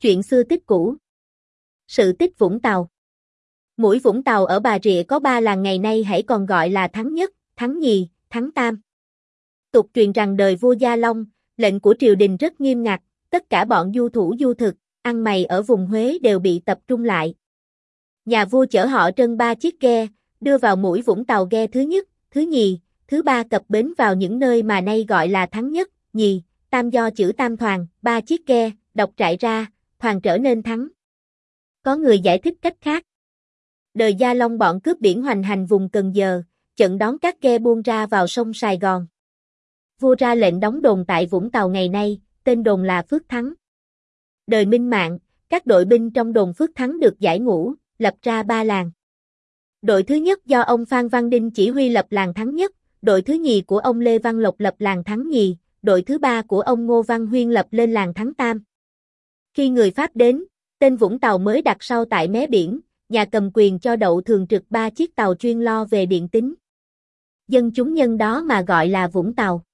Chuyện xưa tích cũ. Sự tích Vũng Tàu. Mũi Vũng Tàu ở Bà Rịa có 3 làng, ngày nay hãy còn gọi là Thắng Nhất, Thắng Nhì, Thắng Tam. Tục truyền rằng đời vua Gia Long, lệnh của triều đình rất nghiêm ngặt, tất cả bọn du thủ du thực, ăn mày ở vùng Huế đều bị tập trung lại. Nhà vua chở họ trên 3 chiếc ghe, đưa vào mũi Vũng Tàu ghe thứ nhất, thứ nhì, thứ ba cập bến vào những nơi mà nay gọi là Thắng Nhất, Nhì, Tam do chữ Tam Thoàn, 3 chiếc ghe, độc trại ra, Thoàn trở nên Thắng. Có người giải thích cách khác. Đời Gia Long bọn cướp biển hoành hành vùng Cần Giờ, chặn đón các ghe buôn ra vào sông Sài Gòn. Vua ra lệnh đóng đồn tại Vũng Tàu ngày nay, tên đồn là Phước Thắng. Đời Minh Mạng, các đội binh trong đồn Phước Thắng được giải ngũ, lập ra 3 làng. Đội thứ nhất do ông Phan Văn Đinh chỉ huy lập làng Thắng Nhất, đội thứ nhì của ông Lê Văn Lộc lập làng Thắng Nhì, đội thứ ba của ông Ngô Văn Huyên lập lên làng Thắng Tam. Khi người Pháp đến, tên Vũng Tàu mới đặt sau tại mé biển, nhà cầm quyền cho đậu thường trực 3 chiếc tàu chuyên lo về điện tính. Dân chúng nhân đó mà gọi là Vũng Tàu.